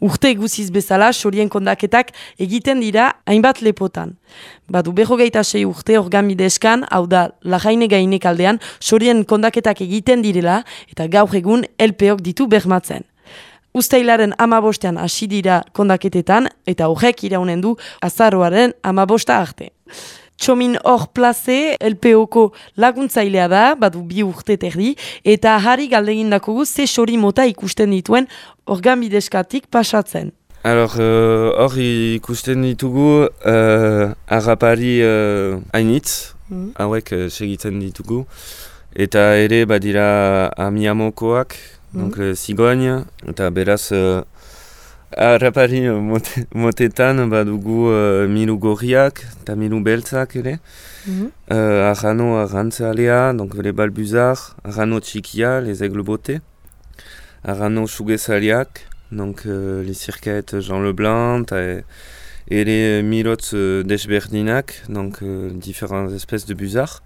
Urte guziz bezala, sorien kondaketak egiten dira hainbat lepotan. Badu 26 urte Organbideskan, hau da Larraine Gainek aldean, sorien kondaketak egiten direla eta gaur egun LPok ditu bermatzen. Uztailaren 15 hasi dira kondaketetan eta horrek iraunen du azaroaren 15 arte. Txomin hor plaze, LPOko laguntzailea da, badu 2 urte terdi, eta harri galdegin dakogu ze sori mota ikusten dituen Organbideskatik pasatzen. Hor ikusten ditugu harrapari hainitz, hauek segitzen ditugu, eta ere badira amiamokoak, zigoin, eta beraz harrapari motetan badugu miru gorriak eta miru beltzak ere. Arrano arrantzalea, donc les balbuzards, arrano txikia, les aigles beauté, arrano sugezaliak, donc les cirquettes Jean Leblanc, et les mirotz desberdinak, donc différentes espèces de buzards.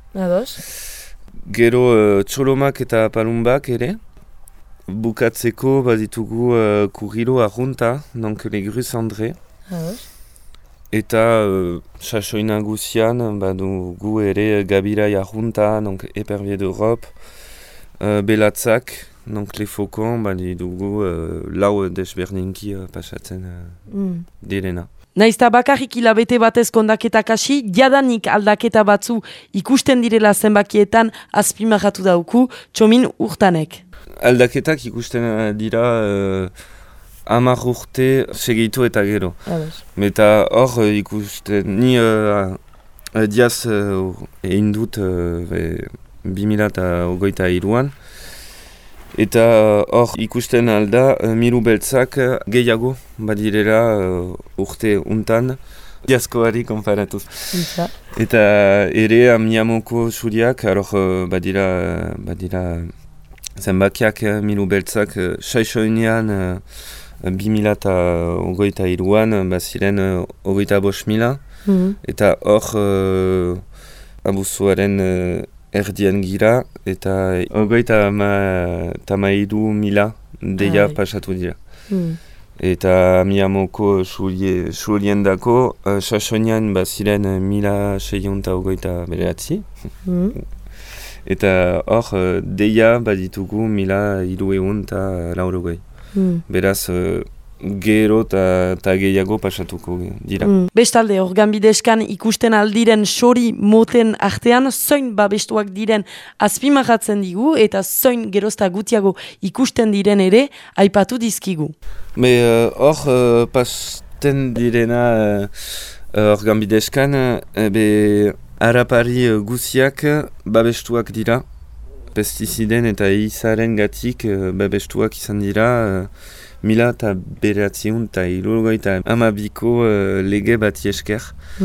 Gero txolomak eta palumbak ere. Bukatzeko baditugu kurrilo arrunta, donc les grus André. Eta sasoin nagusian badugu ere gabirai arrunta, donc épervier d'Europe, belatzak, donc les faucons badidugu lau desberdinki pasatzen direna. Naizta bakarrik hilabete batez kondaketak hasi, jadanik aldaketa batzu ikusten direla zenbakietan azpimarratu dauku Txomin Urtanek. Aldaketak ikusten dira 10 urte segitu eta gero. Eta hor ikusten, ni diaz egin dut 2023an. Eta hor ikusten alda miru beltzak gehiago badirela urte untan. Diazkoari konparatuz. Eta ere amiamoko suriak, badira zenbakiak miru beltzak saixoinean 2023an baziren 25.000 eta hor abuzuaren erdien gira eta 32.000 deia pasatu dira. Eta amiamoko surien dako saixoinean baziren 1.629. Eta hor, deia baditugu 1.300 Beraz, gero eta gehiago pasatuko dira. Bestalde, Organbideskan ikusten aldiren sori moten artean, zoin babestuak diren azpimarratzen digu, eta zoin gerozta gutiago ikusten diren ere, aipatu dizkigu. Hor, pasten direna Organbideskan, harrapari guziak babestuak dira, pestiziden eta izaren gatik babestuak izan dira 1992 lege bati esker.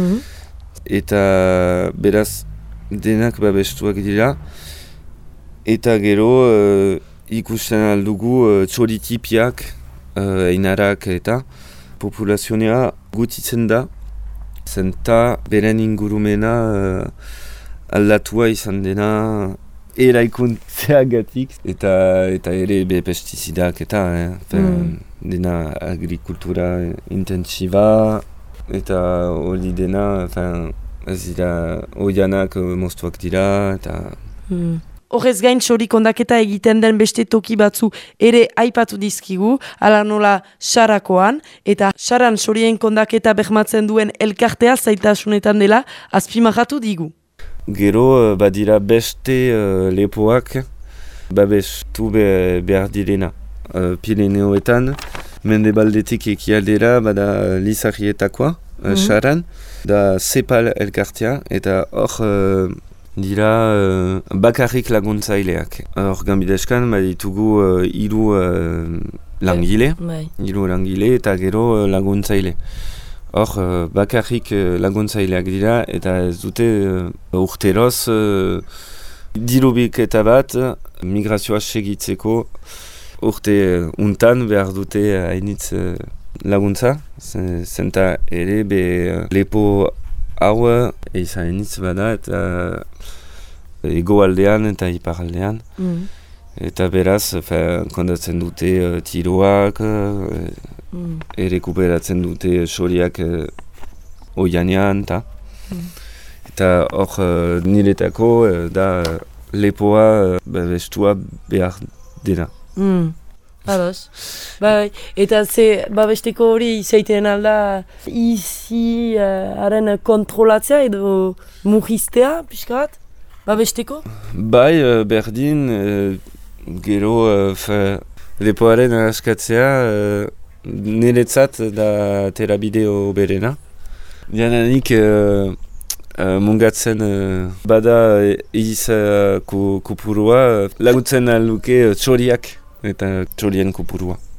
Eta beraz denak babestuak dira. Eta gero ikusten aldugu txoritipiak, einarak eta populazionea gutitzen da. Zenta beren ingurumena aldatua izan dena eraikuntzeagatik eta ere pestizidak eta dena agrikultura intensiba eta hori dena ez dira oianak moztuak dira eta... Horrez gain sori kondaketa egiten den beste toki batzu ere aipatu dizkigu, ala nola Sarakoan, eta Saran sorien kondaketa bermatzen duen elkartea zaitasunetan dela azpimarratu digu. Gero badira beste lepoak babestu behar direna. Pirineoetan, mendebaldetik ekialdera bada Lizarrietakoa, Saran, da Sepal elkartea, eta hor... dira bakarrik laguntzaileak. Organbideskan baditugu hiru langile eta gero laguntzaile. Hor bakarrik laguntzaileak dira eta ez dute urteroz dirubiketa bat migrazioa segitzeko urte untan behar dute hainitz laguntza. Zenta ere lepo hau izan bada eta egoaldean eta iparaldean. Eta beraz, kondatzen dute tiroak, errekuperatzen dute soriak oianean, eta hor niretako da lepoa bestua behar dena. Ados. Bai, eta ze babesteko hori izaiten alda izi haren kontrolatzea edo mugiztea, pixka bat? Babesteko? Bai, berdin, gero lepoaren askatzea niretzat da terabide hoberena. Jananik mungatzen bada izako kopurua lagutzen aluke txoriak eta txorien kopurua.